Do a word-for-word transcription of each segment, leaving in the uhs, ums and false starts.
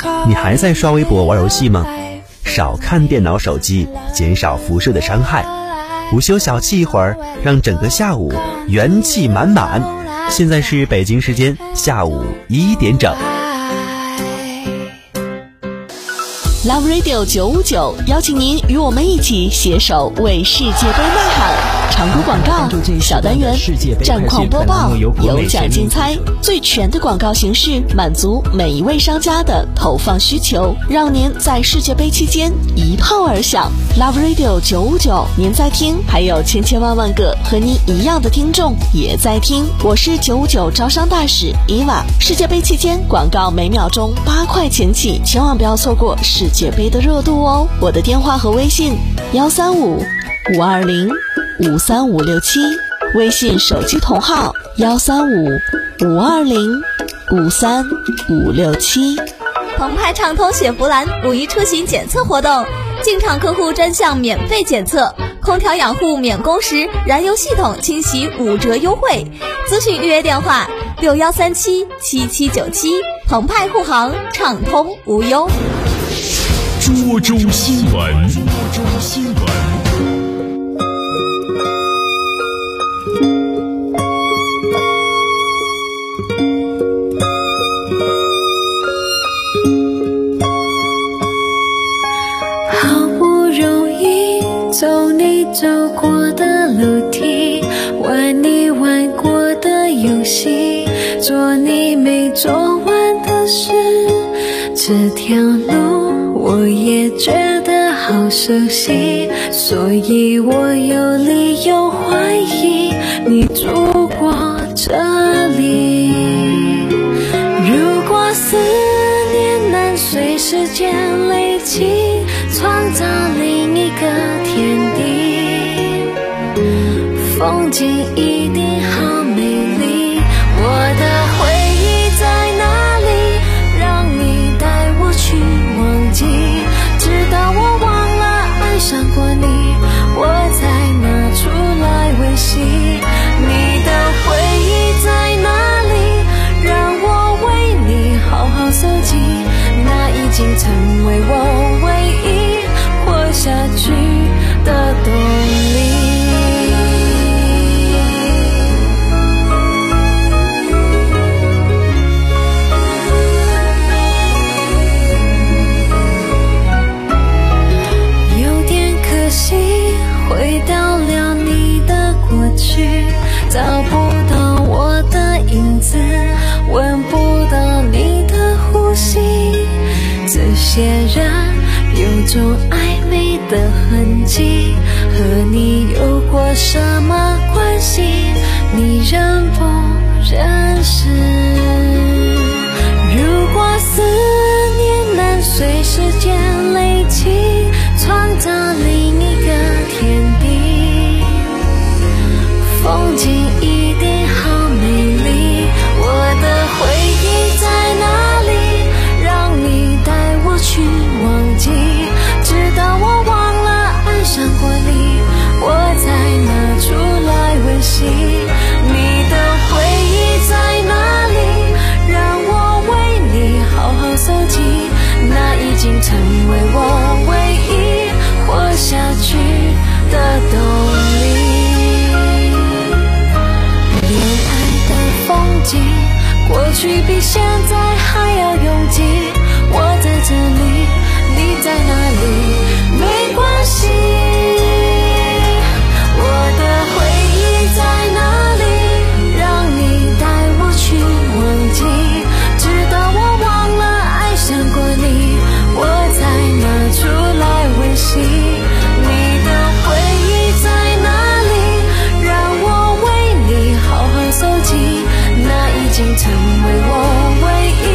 你还在刷微博玩游戏吗？少看电脑手机，减少辐射的伤害。午休小憩一会儿，让整个下午元气满满。现在是北京时间下午一点整。 Love Radio 九五九邀请您与我们一起携手为世界杯呐喊。长途广告、小单元、战况播报、有奖竞猜，最全的广告形式，满足每一位商家的投放需求，让您在世界杯期间一炮而响。Love Radio 九五九，您在听，还有千千万万个和您一样的听众也在听。我是九五九招商大使伊娃。世界杯期间广告每秒钟八块钱起，千万不要错过世界杯的热度哦。我的电话和微信幺三五五二零五三五六七，微信手机同号幺三五五二零五三五六七。 澎湃畅通雪佛兰五一出行检测活动，进场客户专项免费检测，空调养护免工时，燃油系统清洗五折优惠。咨询预约电话六幺三七七七九七。澎湃护航，畅通无忧。 涿州新闻，涿州新闻。 好不容易走你走过的路梯，玩你玩过的游戏，做你没做完的事，这条路我也觉得好熟悉，所以我有理由怀疑你住过这里。如果思念能随时间累积，创造另一个天地，风景一定好美丽。我的回忆在哪里？让你带我去忘记，直到我忘了爱上过你，我才拿出来温习。你的回忆在哪里？让我为你好好搜集，那已经成为我唯一活下去的动力。有点可惜，回到了你的过去，找不到我的影子，闻不到你的呼吸，这些人有种暧昧的痕迹，和你有过什么关系？你认不认识？如果思念能随时间累积，创造另一个天地，风景一定好美丽。我的回忆在哪里？让你带我去忘记，直到我忘了爱上过你，我才拿出来温习。你的回忆在哪里？让我为你好好搜集，那已经成为我唯一活下去的动力。恋爱的风景，过去比现在还要拥挤。我在这里，你在哪里？没关系。我的回忆在哪里？让你带我去忘记，直到我忘了爱上过你，我才拿出来温习。你的回忆在哪里？让我为你好好搜集，那已经成为我唯一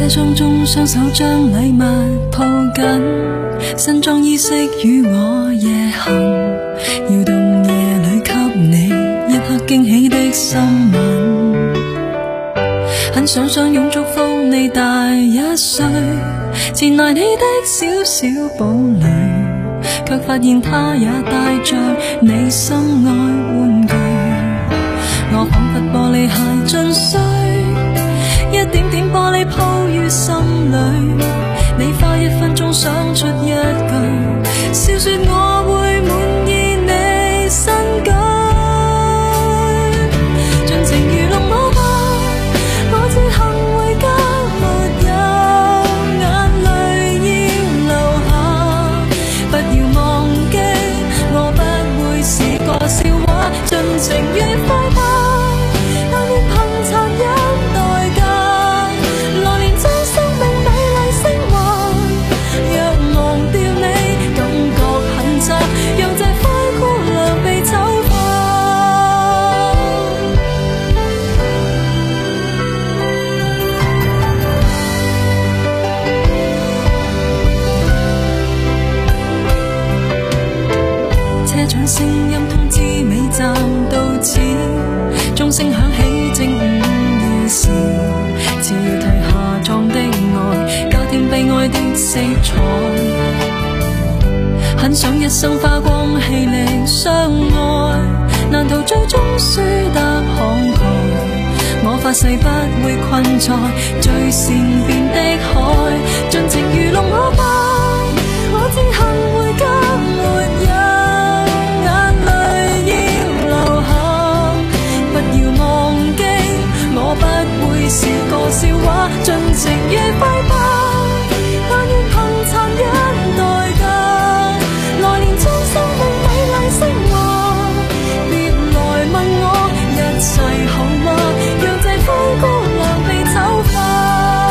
车廂中雙手將禮物抱緊，新裝衣飾與我夜行，搖動夜裏給你一刻驚喜的新聞。很想相擁祝福你大一歲，前來你的小小堡壘，卻發現他也帶着你心愛玩具。我彷彿玻璃鞋進水，一點點玻璃鋪於心裏，你花一分鐘想出一句，笑說我會滿意你新居，盡情愚弄我吧，我只恨回家沒有眼淚要流下，不要忘記我不會是個笑話，盡情愉快吧，但願憑殘忍代價來年將生命美麗升華，若忘掉你感覺很差，讓這灰姑娘被醜化。車長聲音通知尾站到此，鐘聲響起正午夜時，似要褪下妝的愛，加添悲哀的色彩。很想一生花光氣力相愛，難逃最終輸得慷慨。我發誓不會困在最善變的海，盡情愚弄我吧，我只恨回家沒有眼淚要流下，不要忘記我不會是個笑話，盡情愉快吧，但願憑殘忍代價來年將生命美麗升華，別來問我一切好嗎，讓這灰姑娘被醜化。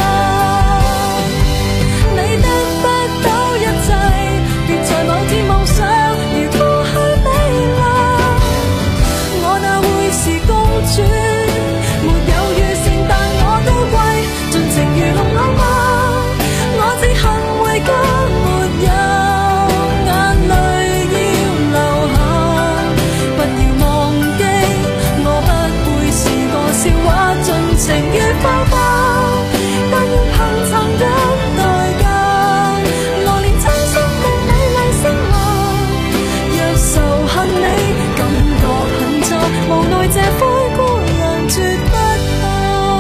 你得不到一切，別在某天妄想如過去美麗，我哪會是公主，沒有預算但我高貴，盡情愚弄我吧，我只恨回家沒有眼淚要流下，不要忘記我不會是個笑話，盡情愉快吧，但願憑殘忍代價來年將生命美麗升華，若仇恨你感覺很差，無奈這灰姑娘絕不怕。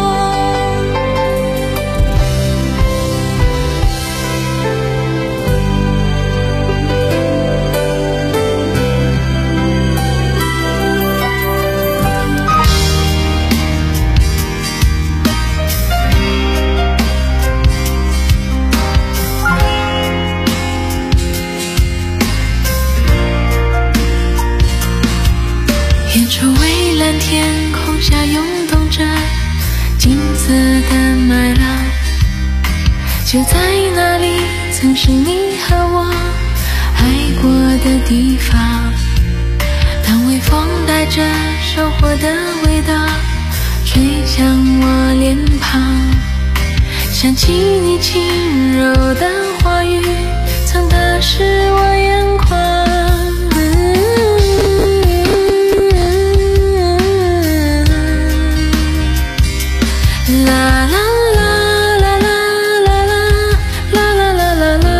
远处蔚蓝天空下涌动着金色的麦浪，就在那里曾是你和我爱过的地方。当微风带着收获的味道吹向我脸庞，想起你轻柔的话语曾打湿我眼眶。啦啦啦啦啦啦啦啦啦啦啦啦，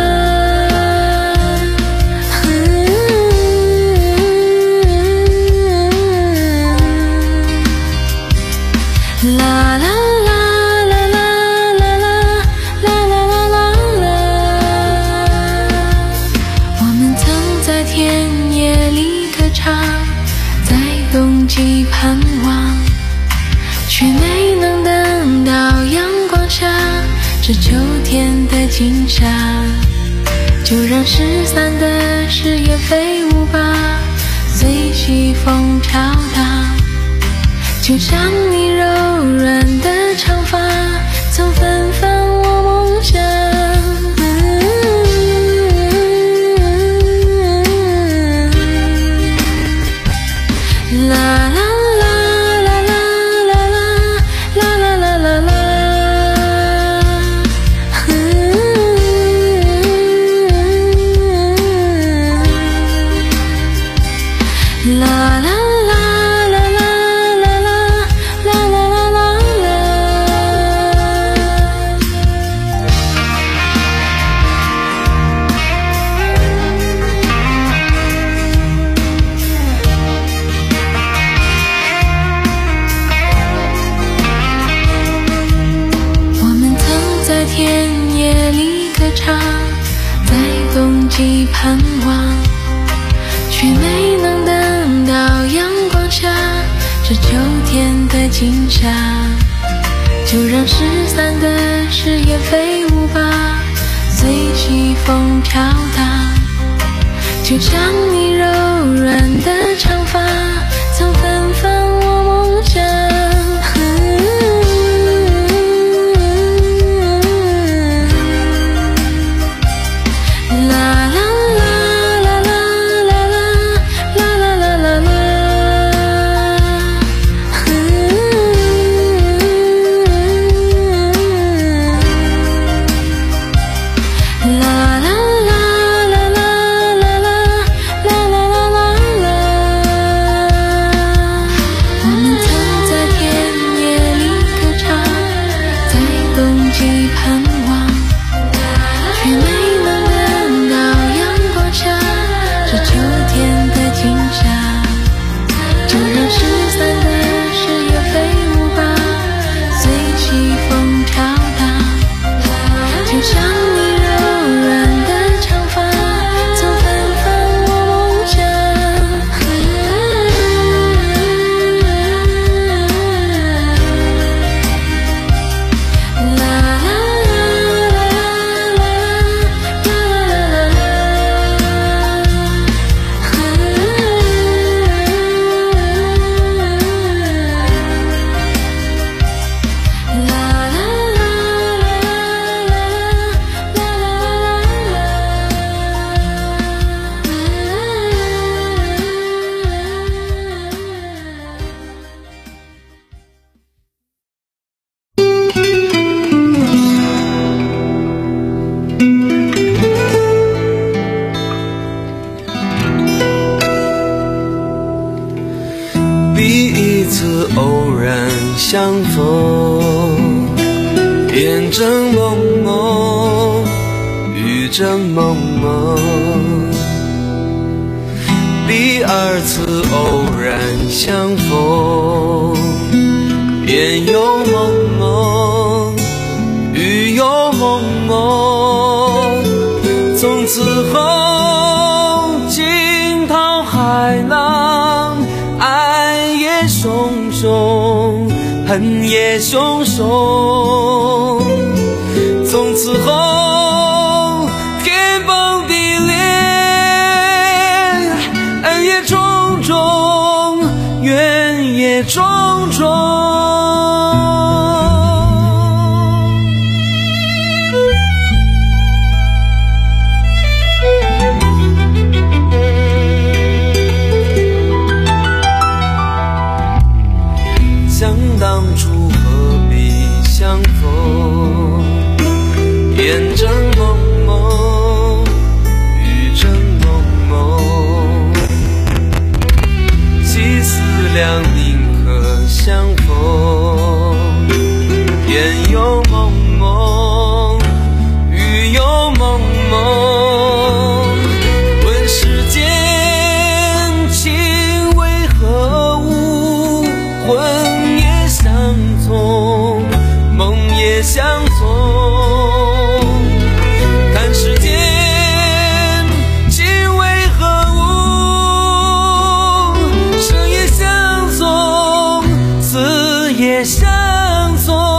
啦啦啦啦啦啦啦啦啦啦啦。我们曾在田野里歌唱，在冬季盼望，却没能等到阳光下这秋天的景象。就让失散的誓言飞舞吧，随西风飘荡，就像你柔软的长发曾芬芳我梦想。啦啦啦啦啦啦啦啦啦啦啦， 在田野里歌唱，在冬季盼望，却没能等到阳光下这秋天的景象。就让失散的誓言飞舞吧，随西风飘荡，就像你柔软的长发曾芬芳我梦想。 相逢，眼正蒙蒙，雨正蒙蒙。第二次偶然相逢，眼又蒙蒙，雨又蒙蒙。从此后惊涛骇浪，爱也汹汹，恨也汹汹。从此后天崩地裂，恩也重重，怨也重重。想当初何必相逢，眼正蒙蒙，雨正蒙蒙。几思量宁可相逢，眼又蒙蒙，雨又蒙蒙。问世间情为何物，魂也相从，梦也相从。看世间情为何物，生也相从，死也相从。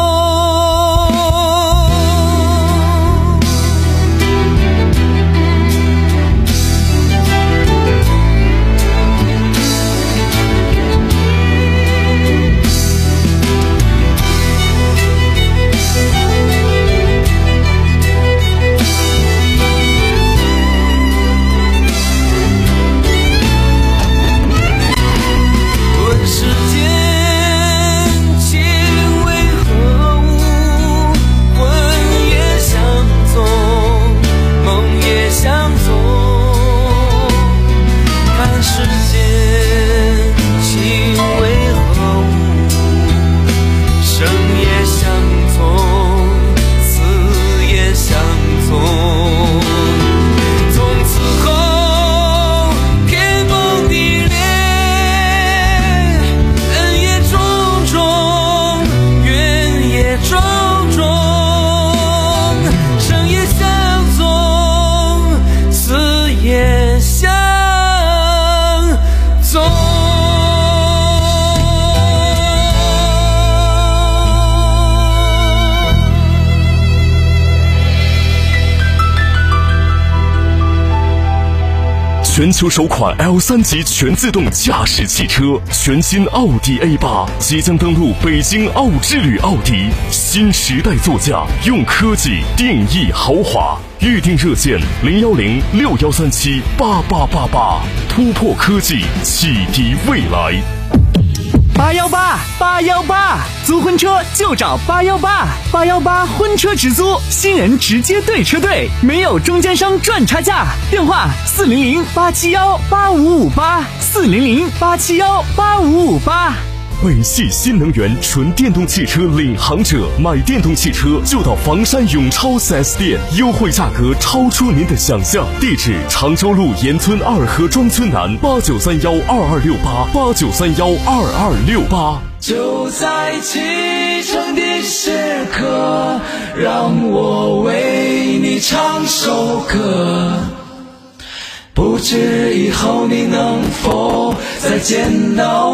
全球首款 L 三 级全自动驾驶汽车，全新奥迪 A 八 即将登陆北京奥之旅奥迪，新时代座驾，用科技定义豪华。预订热线零幺零六幺三七八八八八，突破科技，启迪未来。 八幺八八幺八，租婚车就找八幺八，八幺八婚车直租，新人直接对车队，没有中间商赚差价。电话四零零八七幺八五五八，四零零八七幺八五五八。 北汽新能源纯电动汽车领航者，买电动汽车就到房山永超 四 S 店，优惠价格超出您的想象。地址：常州路沿村二河庄村南，八九三幺二二六八，八九三幺二二六八。 就在启程的时刻，让我为你唱首歌。不知以后你能否再见到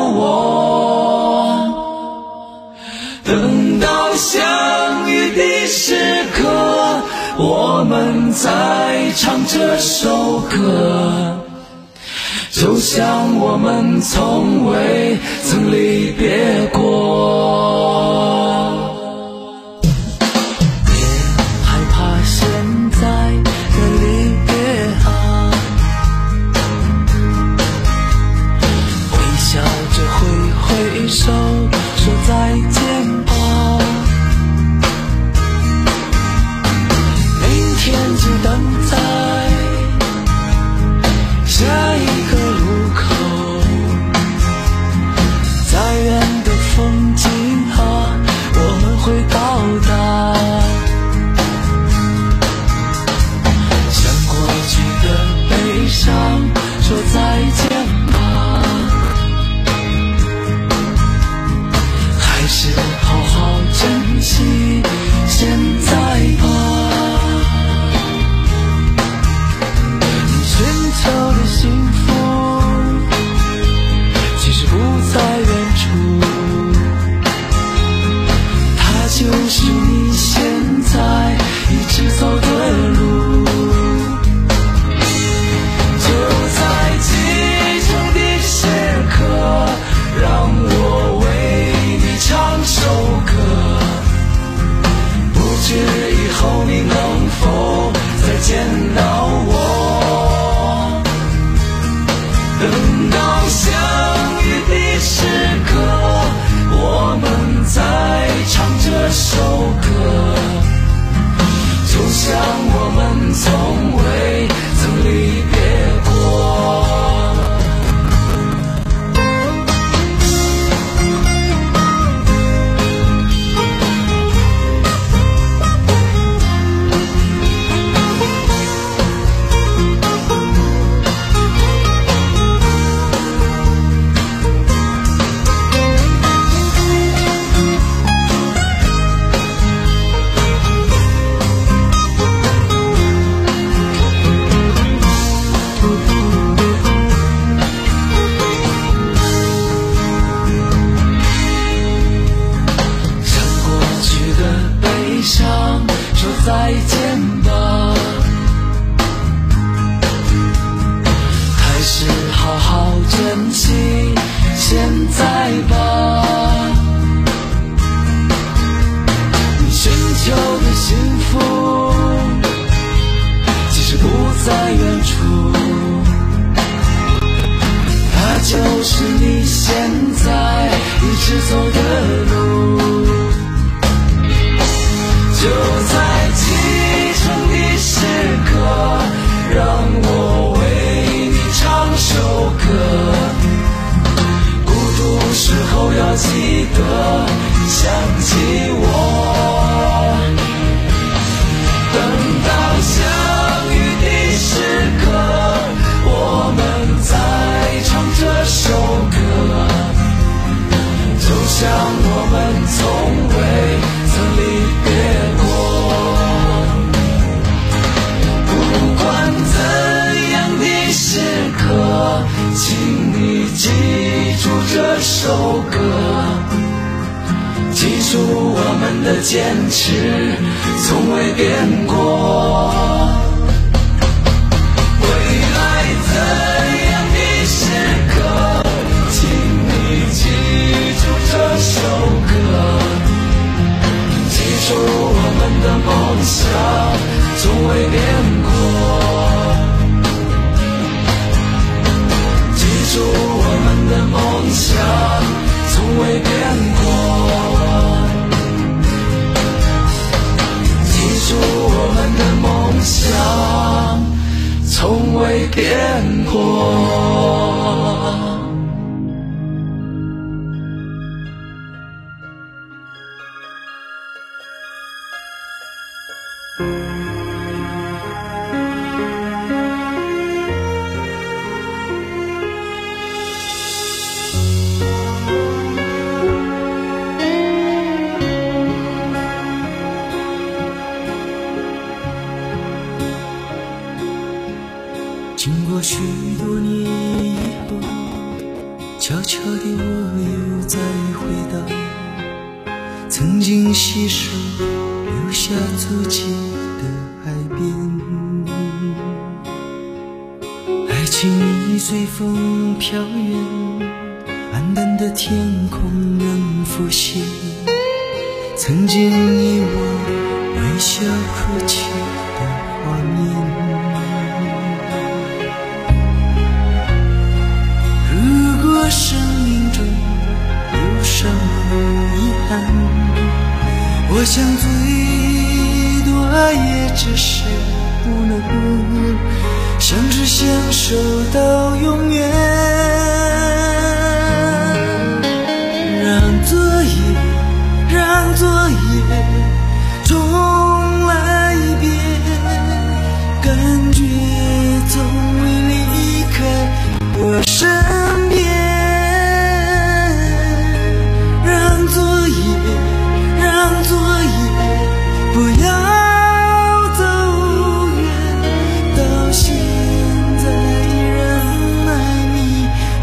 我，等到相遇的时刻，我们再唱这首歌，就像我们从未曾离别过。别害怕现在的离别啊，笑着挥挥手说再见吧，明天就等在下一个路口，再远的风景啊，我们会到达，向过去的悲伤说再见吧，是好好珍惜现在吧，你寻求的幸福其实不在远处，它就是你现在一直走的路，就在启程的时刻，让我为唱首歌，不知以后你能否再见到我，等到相遇的时刻，我们再唱这首歌，就像我们从未曾离别过。再见吧，还是好好珍惜现在吧，你寻求的幸福其实不在远处，它就是你现在一直走的路，就在启程的时刻，让我为你唱首歌，孤独时候要记得想起我，等到相遇的时刻，我们再唱这首歌，就像我们从未曾离别过，不管怎样的时刻，请你记住这首歌，记住我们的坚持从未变过，未来怎想从未变过，记住我们的梦想从未变过，记住我们的梦想从未变过。 经过许多年以后，悄悄地我又再回到曾经携手留下足迹的海边。爱情已随风飘远，暗淡的天空仍浮现曾经你我微笑哭泣的画面。生命中有什么遗憾，我想最多也只是不能相知相守到永远。让昨夜让昨夜重来一遍，感觉从未离开我身边。不要走远，到现在依然爱你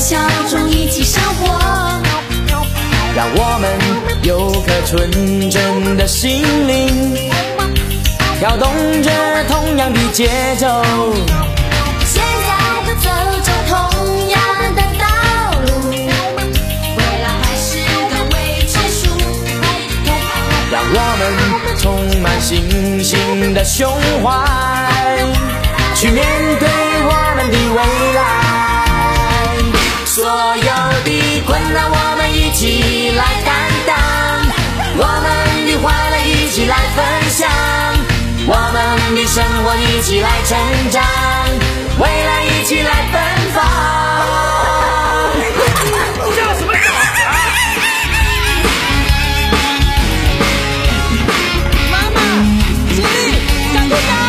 笑中一起生活， 让我们有颗纯真的心灵，跳动着同样的节奏。 现在走着同样的道路，未来还是个未知数， 让我们充满信心的胸怀，去面对我们的未来。所有的困难我们一起来担当，我们的欢乐一起来分享，我们的生活一起来成长，未来一起来奔放。叫什么叫啊？妈妈，起立，站住脚！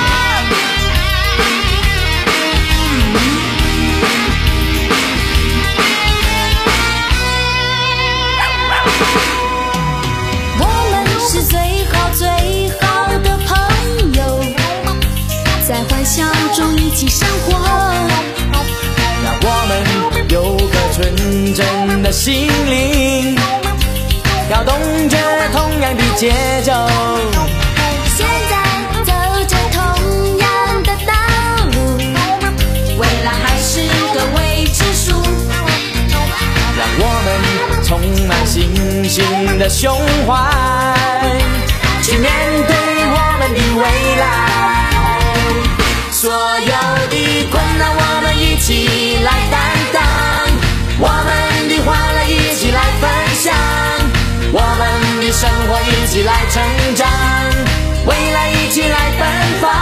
我们是最好最好的朋友，在欢笑中一起生活， 让我们有颗纯真的心灵，跳动着同样的节奏。 现在走着同样的道路，未来还是个未知数， 让我们充满信心的胸怀，去面对我们的未来。所有的困难我们一起来担当，我们的欢乐一起来分享，我们的生活一起来成长，未来一起来奔放。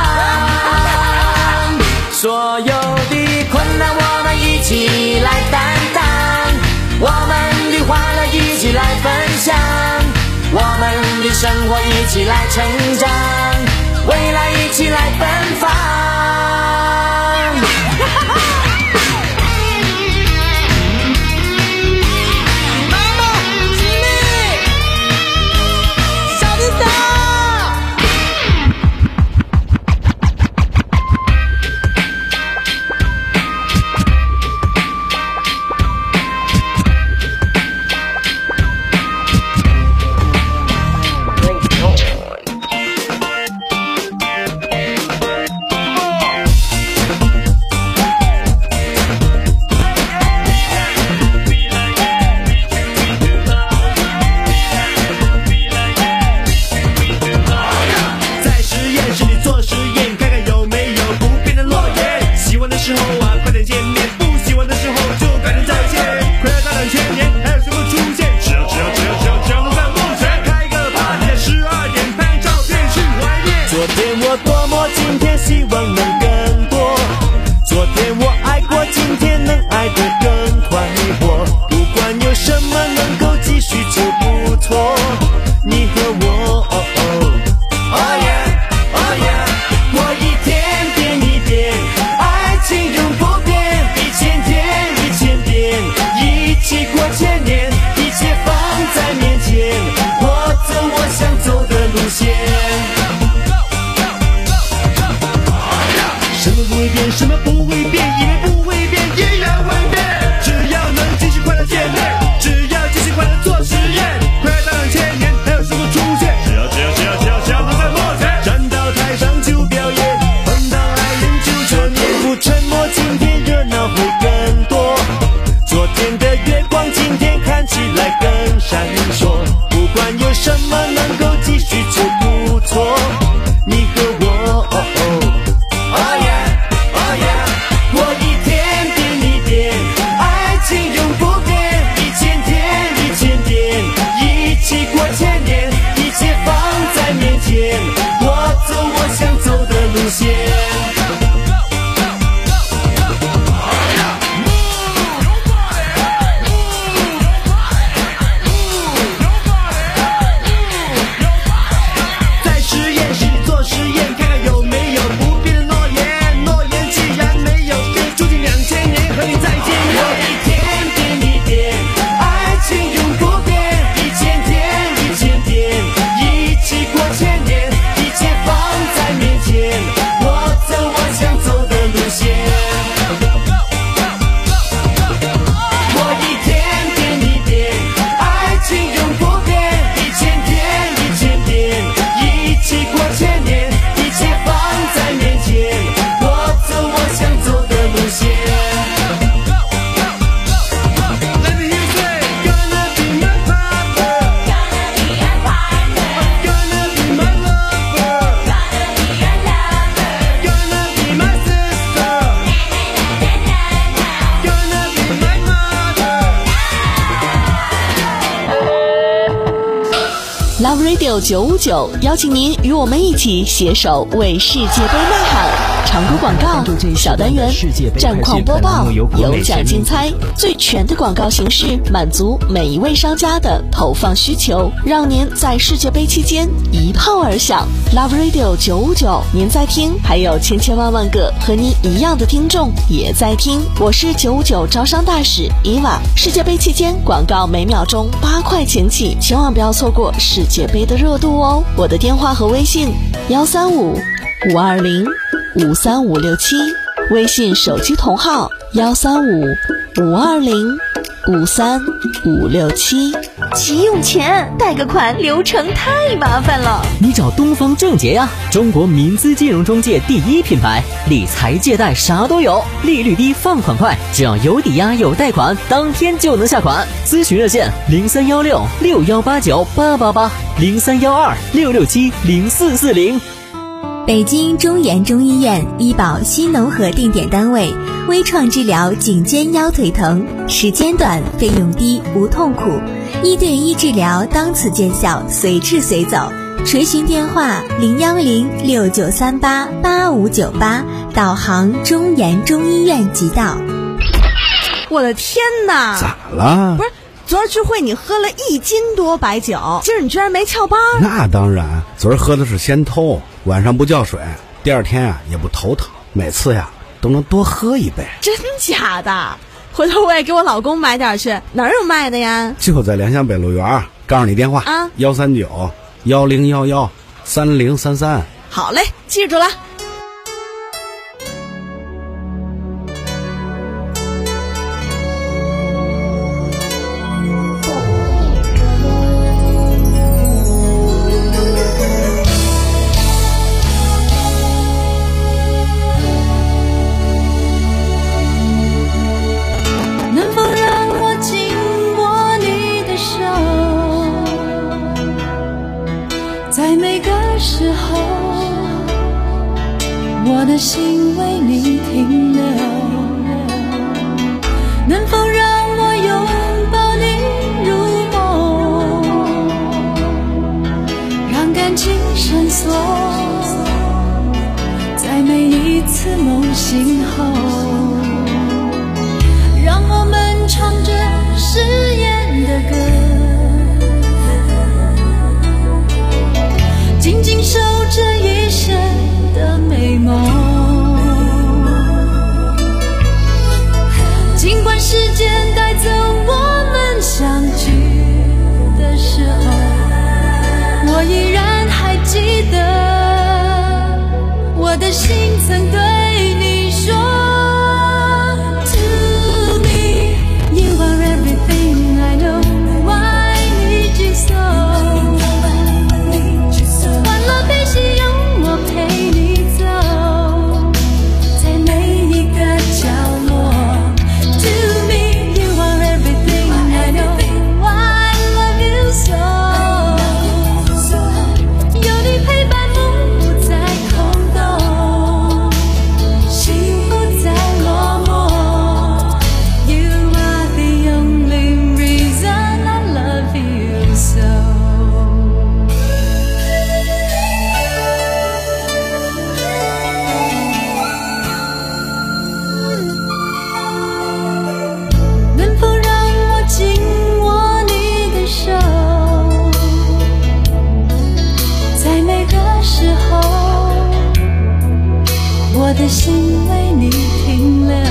所有的困难我们一起来担当，我们的欢乐一起来分享，我们的生活一起来成长，未来一起来奔放。 我 Radio 九五九邀请您与我们一起携手为世界杯呐喊。常规广告小单元，战况播报，有奖竞猜，最全的广告形式，满足每一位商家的投放需求，让您在世界杯期间一炮而响。Love Radio 九五九，您在听，还有千千万万个和您一样的听众也在听。我是九五九招商大使伊娃。世界杯期间广告每秒钟八块钱起，千万不要错过世界杯的热度哦。我的电话和微信幺三五五二零五三五六七，微信手机同号幺三五五二零五三五六七。 急用钱，贷个款流程太麻烦了。 你找东方正杰呀，中国民资金融中介第一品牌，理财借贷啥都有，利率低，放款快，只要有抵押有贷款，当天就能下款。咨询热线零三幺六六幺八九八八八零三幺二六六七零四四零。 北京中研中医院医保新农合定点单位，微创治疗颈肩腰腿疼，时间短，费用低，无痛苦，一对一治疗，当此见效，随治随走。垂询电话零幺零六九三八八五九八，导航中研中医院即到。 我的天哪！ 咋了？ 不是，昨儿聚会你喝了一斤多白酒，今儿你居然没翘班？ 那当然，昨儿喝的是仙偷，晚上不叫水，第二天啊也不头疼，每次呀都能多喝一杯。 真假的？回头我也给我老公买点去，哪儿有卖的呀？ 就在良乡北路园，告诉你电话啊，幺三九幺零幺幺三零三三。 好嘞，记住了。 我的心为你停留，能否让我拥抱你入梦，让感情深锁在每一次梦醒后，让我们唱着誓言的歌，紧紧守着一生的美梦，尽管时间带走我们相聚的时候，我依然还记得我的心曾对你说 To me you are everything I know I need you so， 欢乐悲喜有我陪你我的心为你停留，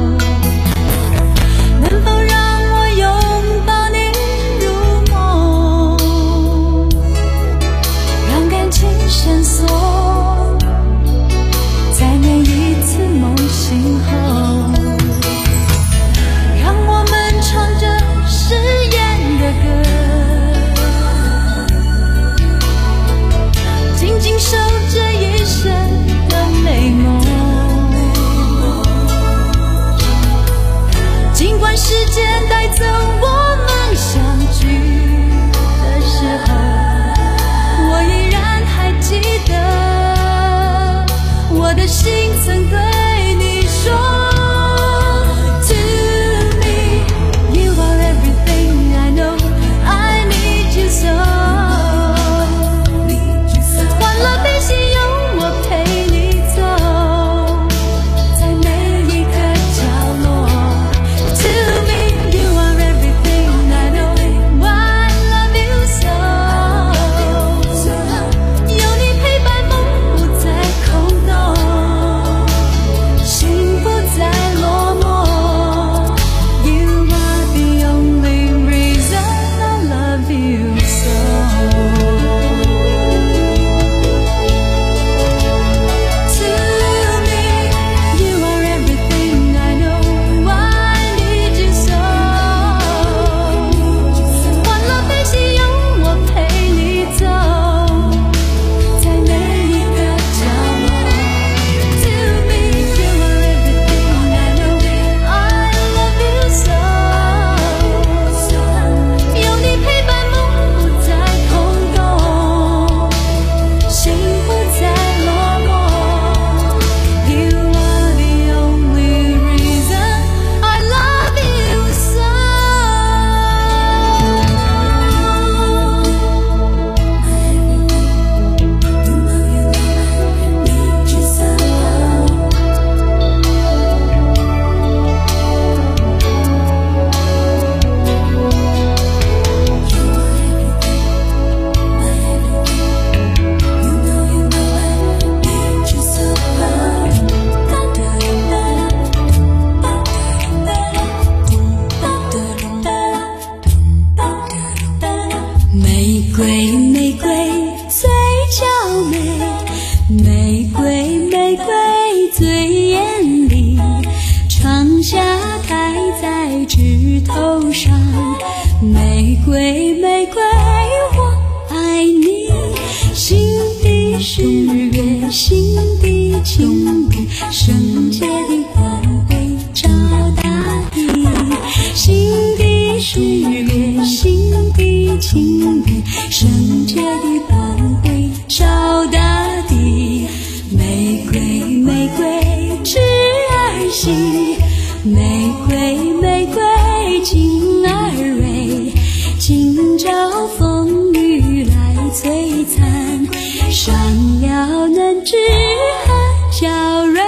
能否让我拥抱你入梦，让感情深锁在每一次梦醒后，让我们唱着誓言的歌，紧紧守着一生的美梦，尽管时间带走我们相聚的时候，我依然还记得我的心曾对你说 To me you are everything I know I need you so， 玫瑰最艳丽，窗下开在枝头上。玫瑰玫瑰我爱你，心底是月，心底情侣，圣洁的光辉照大地。心底是月，心底情侣，圣洁的光辉照大地。玫瑰玫瑰枝儿细，玫瑰玫瑰茎儿蕊，今朝风雨来摧残，伤了嫩枝和娇蕊。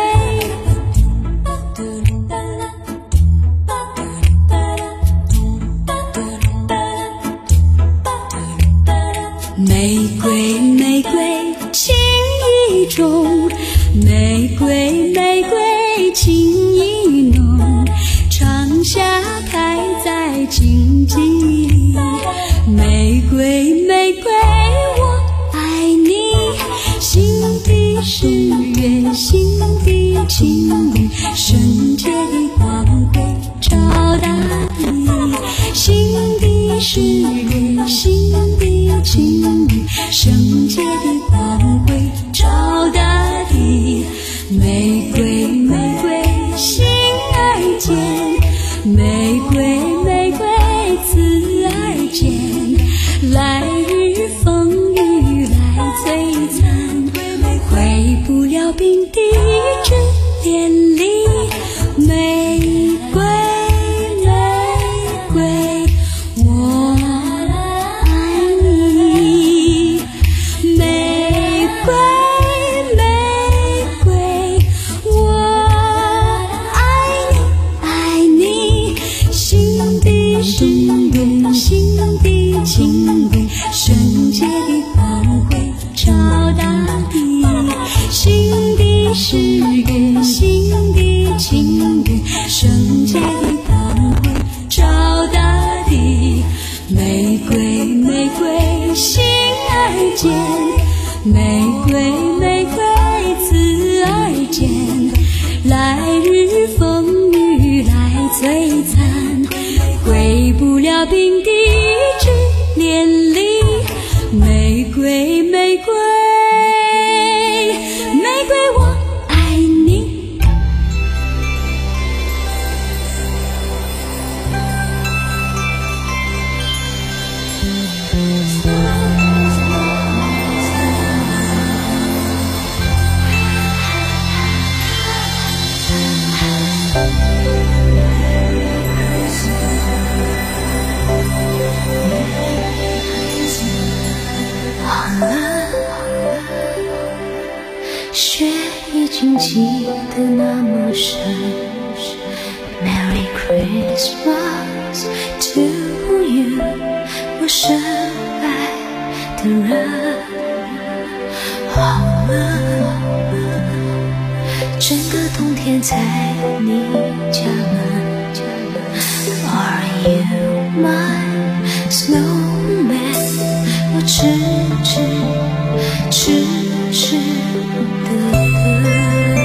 玫瑰玫瑰情意重，玫瑰玫瑰情意浓，窗下开在荆棘里。玫瑰玫瑰我爱你，心底是月，心底情侣，圣洁的光辉照大地。心底是月，心底情侣，圣洁的光辉照大地。玫瑰玫瑰心儿间，玫瑰玫瑰刺儿间，来日风雨来摧残，回不了冰滴之连理。玫瑰玫瑰我爱你，玫瑰玫瑰我爱你爱你，心底是月，心底情侣，圣洁的光辉照大地。心底是月，心底情侣，圣洁的光辉照大地。玫瑰玫瑰心儿间，玫瑰玫瑰刺儿间，来日风雨来摧残，回不了冰滴之连理。玫瑰玫瑰玫瑰我爱你。雪已经积得那么深， Merry Christmas to you， 我深爱的人。好了，整个冬天在你家门。Are you my snowman？ 我痴痴痴痴的等。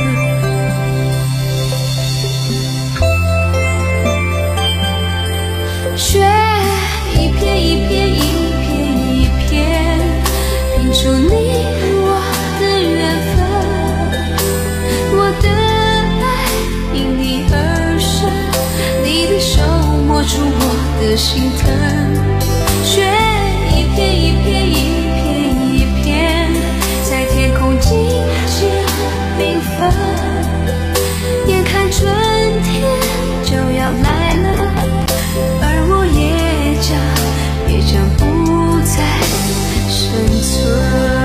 雪一片一片一片一片，拼出你我的缘分。我的爱因你而生，你的手摸出我的心疼。雪一片一片一片一片，在天空静静缤纷。眼看春天就要来了，而我也将也将不再生存。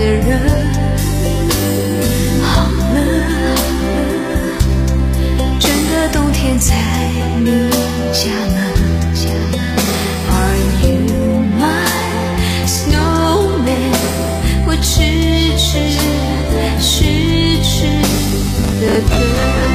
人。好了，整个冬天在你家门。Are you my snowman？ 我痴痴痴痴的等。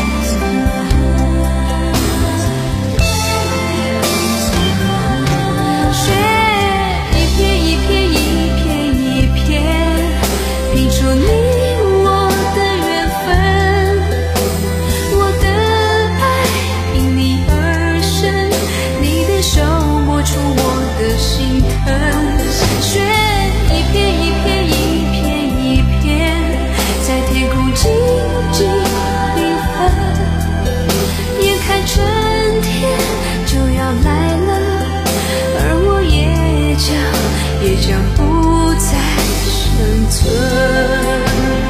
也将不再生存。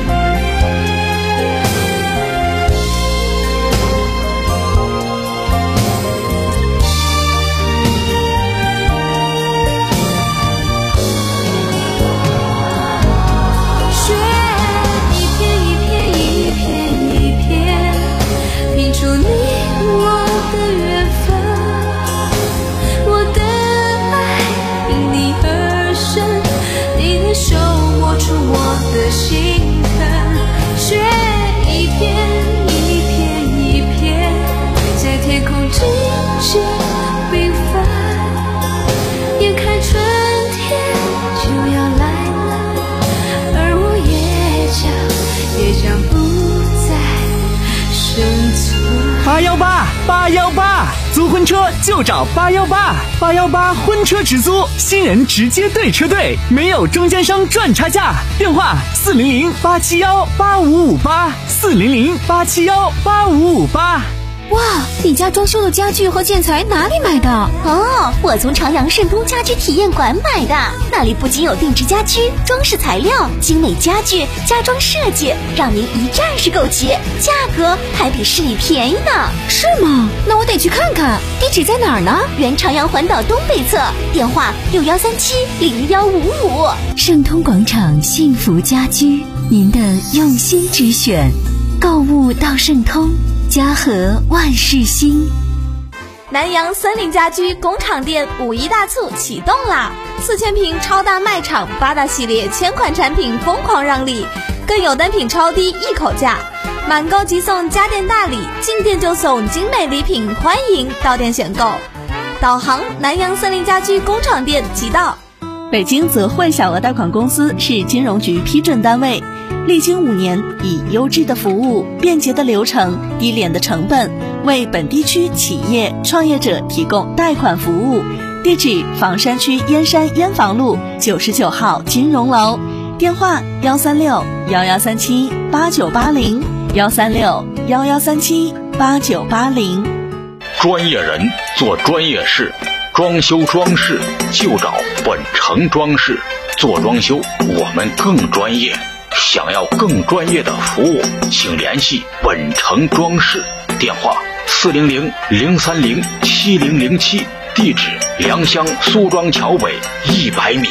雪一片一片一片一片，拼出你我的缘分。我的爱因你而生，你的手摸出我的心疼。雪一片一片一片，在天空静静缤纷。眼看春天就要来了，而我也将也将不再生存。 八幺八八幺八，租婚车就找八幺八，八幺八婚车直租，新人直接对车队，没有中间商赚差价。电话四零零八七幺八五五八，四零零八七幺八五五八。 哇，你家装修的家具和建材哪里买的？ 哦，我从朝阳盛东家居体验馆买的，那里不仅有定制家居、装饰材料、精美家具、家装设计，让您一站式购齐，价格还比市里便宜呢。 是吗？那我得去看看。地址在哪儿呢？ 原朝阳环岛东北侧，电话六幺三七零幺五五。 盛通广场幸福家居，您的用心之选，购物到盛通。家和万事兴。 南阳森林家居工厂店五一大促启动啦！四千平超大卖场，八大系列千款产品疯狂让利，更有单品超低一口价，满购即送家电大礼，进店就送精美礼品，欢迎到店选购。导航南阳森林家居工厂店即到。 北京泽汇小额贷款公司是金融局批准单位，历经五年，以优质的服务、便捷的流程、低廉的成本，为本地区企业创业者提供贷款服务。地址：房山区燕山燕房路九十九号金融楼，电话：幺三六幺幺三七八九八零，幺三六幺幺三七八九八零。 专业人做专业事，装修装饰就找本城装饰。做装修我们更专业，想要更专业的服务，请联系本城装饰，电话四零零零三零七零零七，地址良乡苏庄桥北一百米。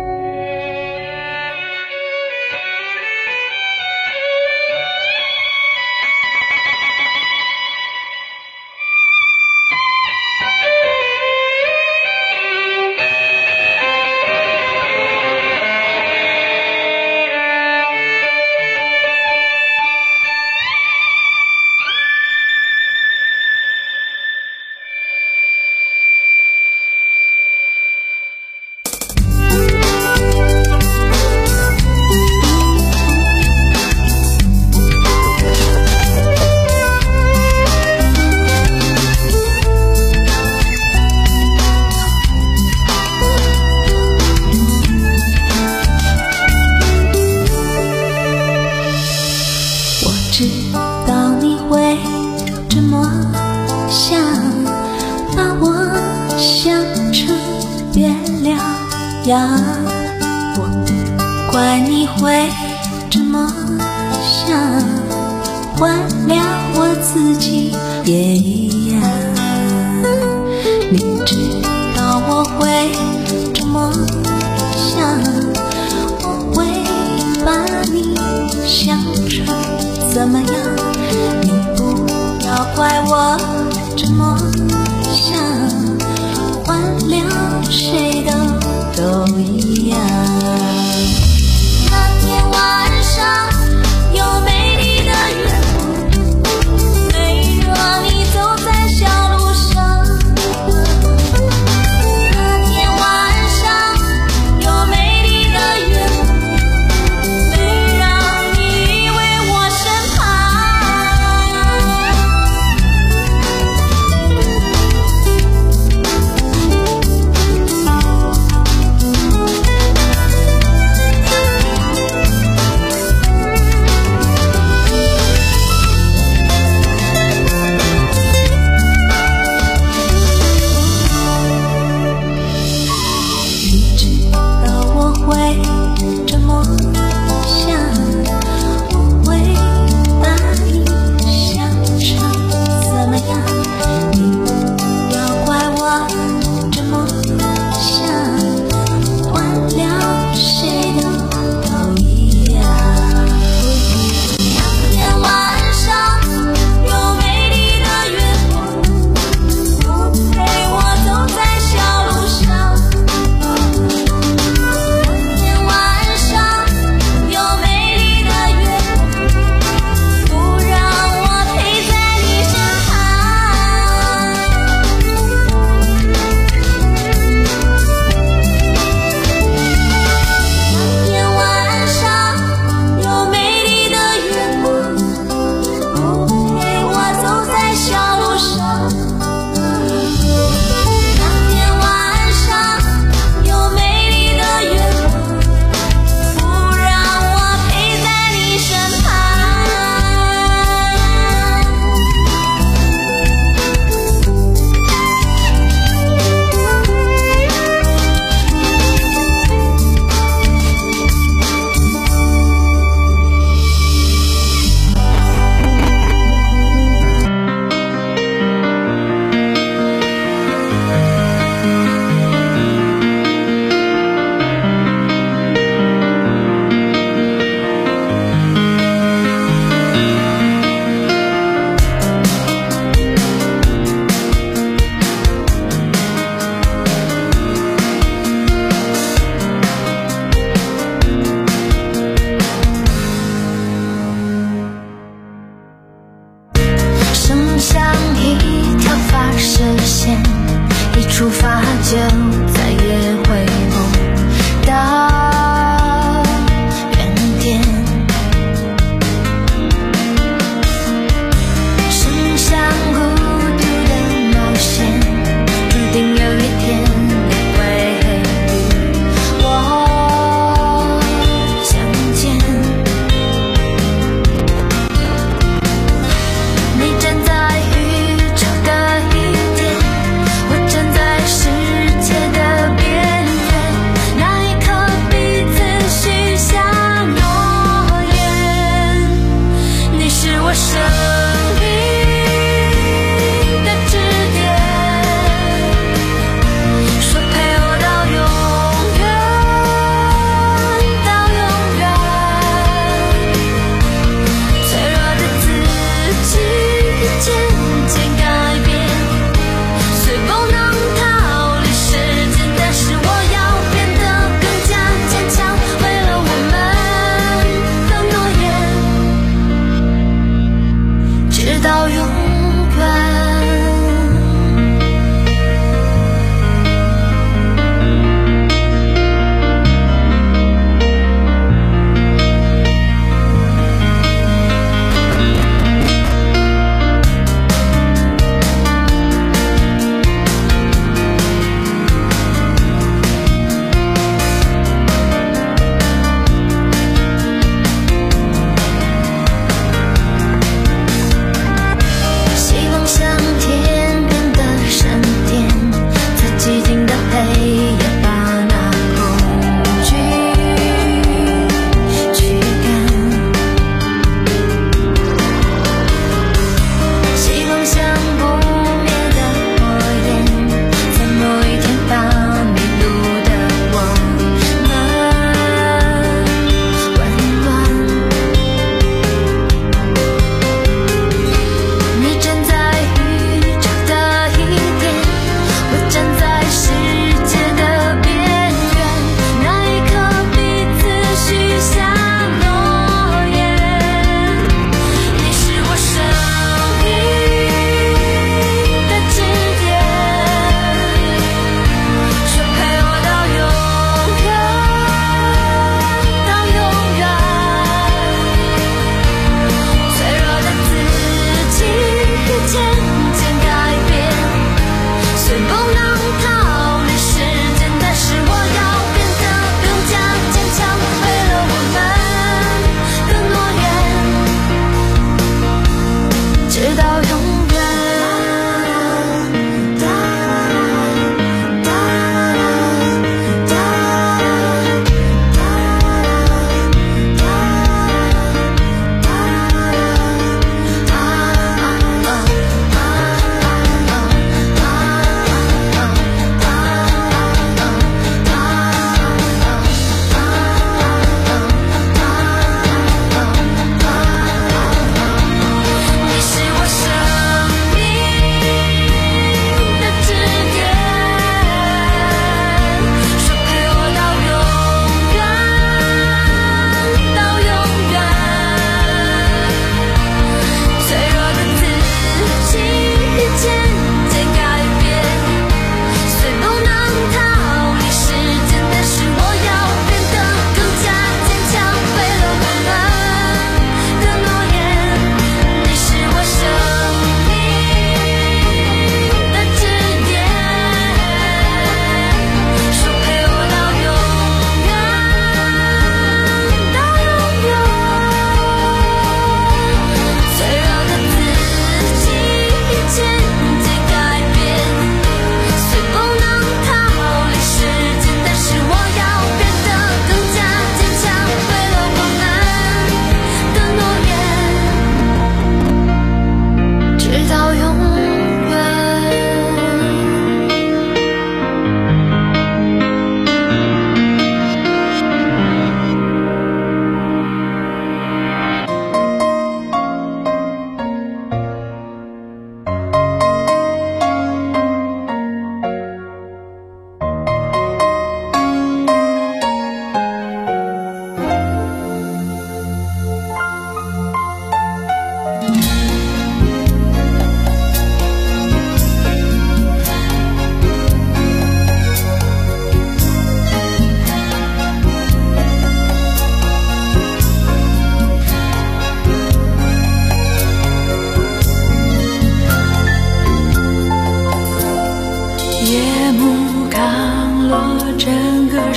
知道你会这么想，把我想成月亮呀。我不怪你会这么想，换了我自己也一样。你知道我会这么想，我为怎么样？你不要怪我这么想，换了谁的都一样。那天晚上有美丽的月光，美若你走在小路上。那天晚上有美丽的月光，美让你依偎我身旁。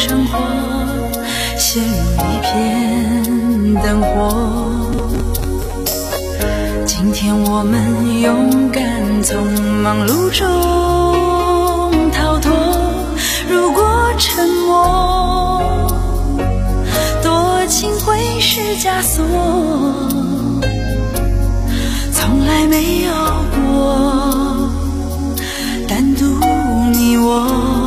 生活陷入一片灯火。今天我们勇敢从忙碌中逃脱，如果沉默，多情会是枷锁，从来没有过单独你我，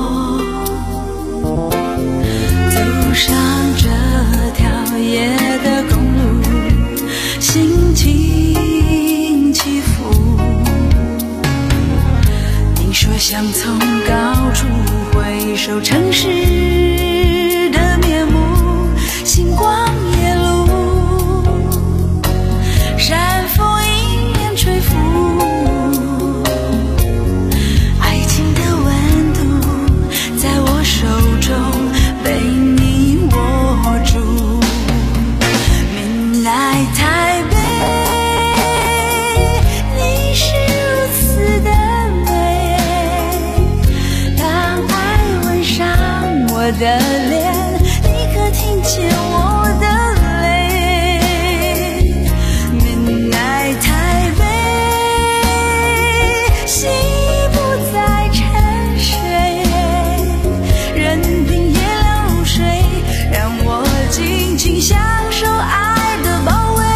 走上这条夜的公路，心情起伏。你说想从高处回首城市的面目，星光夜路，山风迎面吹拂，爱情的温度在我手中被你握住。Midnight台北，你是如此的美，当爱吻上我的脸，你可听见我的泪。Midnight台北，心已不再沉睡，任凭夜流水，让我尽情享受爱的包围。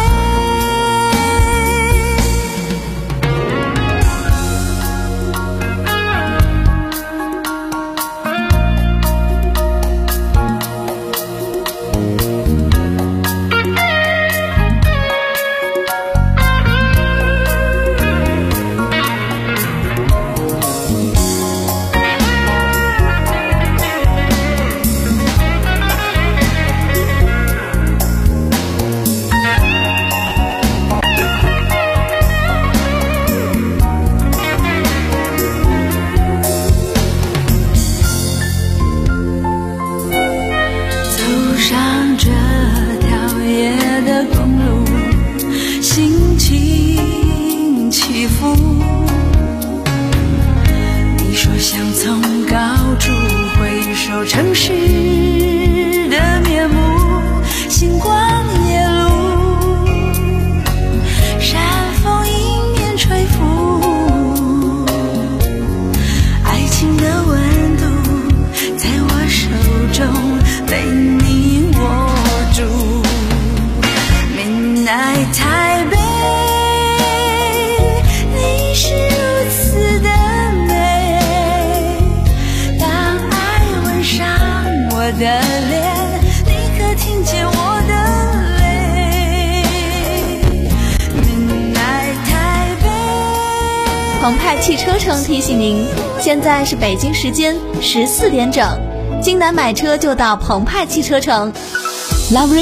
走上这条夜的公路，心情起伏。你说想从高处回首城市的面目，星光夜路，山风迎面吹拂，爱情的温度在我手中被你握住。Midnight台北，你是如此的美，当爱吻上我的脸，你可听见我的泪。Midnight台北。 澎湃汽车城提醒您，现在是北京时间十四点整，京南买车就到澎湃汽车城。Love